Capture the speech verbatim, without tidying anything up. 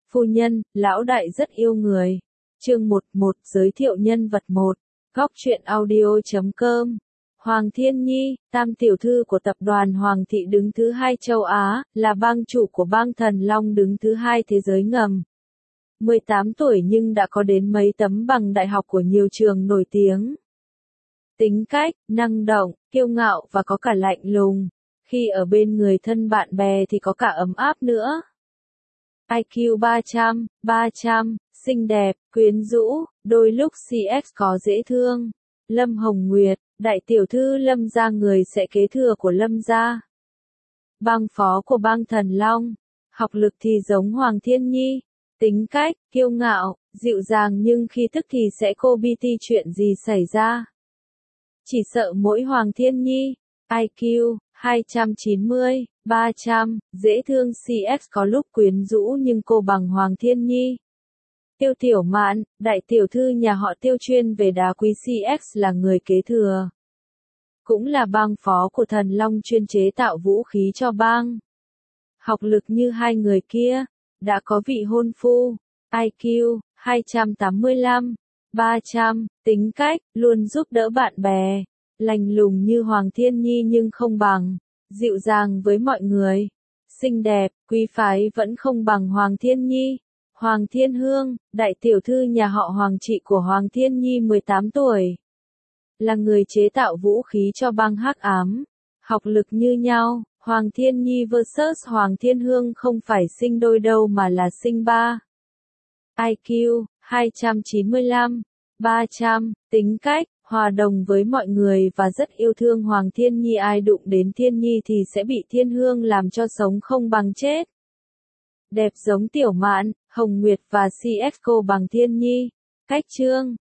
Phu nhân, lão đại rất yêu người. Chương một một giới thiệu nhân vật một. Góc truyện audio chấm com. Hoàng Thiên Nhi, tam tiểu thư của tập đoàn Hoàng thị đứng thứ hai châu Á, là bang chủ của bang Thần Long đứng thứ hai thế giới ngầm. mười tám tuổi nhưng đã có đến mấy tấm bằng đại học của nhiều trường nổi tiếng. Tính cách, năng động, kiêu ngạo và có cả lạnh lùng. Khi ở bên người thân bạn bè thì có cả ấm áp nữa. i kiu ba trăm, ba trăm, xinh đẹp, quyến rũ, đôi lúc xê ích có dễ thương. Lâm Hồng Nguyệt, đại tiểu thư Lâm gia người sẽ kế thừa của Lâm gia. Bang phó của bang Thần Long. Học lực thì giống Hoàng Thiên Nhi. Tính cách, kiêu ngạo, dịu dàng nhưng khi tức thì sẽ cô bi ti chuyện gì xảy ra. Chỉ sợ mỗi Hoàng Thiên Nhi. i kiu hai trăm chín mươi, ba trăm, dễ thương xê ích có lúc quyến rũ nhưng cô bằng Hoàng Thiên Nhi. Tiêu Tiểu Mạn, đại tiểu thư nhà họ Tiêu chuyên về đá quý xê ích là người kế thừa. Cũng là bang phó của Thần Long chuyên chế tạo vũ khí cho bang. Học lực như hai người kia, đã có vị hôn phu. i kiu hai trăm tám mươi lăm, ba trăm, tính cách, luôn giúp đỡ bạn bè. Lành lùng như Hoàng Thiên Nhi nhưng không bằng. Dịu dàng với mọi người. Xinh đẹp, quý phái vẫn không bằng Hoàng Thiên Nhi. Hoàng Thiên Hương, đại tiểu thư nhà họ Hoàng chị của Hoàng Thiên Nhi mười tám tuổi. Là người chế tạo vũ khí cho bang Hắc Ám. Học lực như nhau, Hoàng Thiên Nhi versus Hoàng Thiên Hương không phải sinh đôi đâu mà là sinh ba. i kiu hai trăm chín mươi lăm, ba trăm, tính cách, hòa đồng với mọi người và rất yêu thương Hoàng Thiên Nhi. Ai đụng đến Thiên Nhi thì sẽ bị Thiên Hương làm cho sống không bằng chết. Đẹp giống Tiểu Mạn, Hồng Nguyệt và xê ích cô bằng Thiên Nhi. Cách chương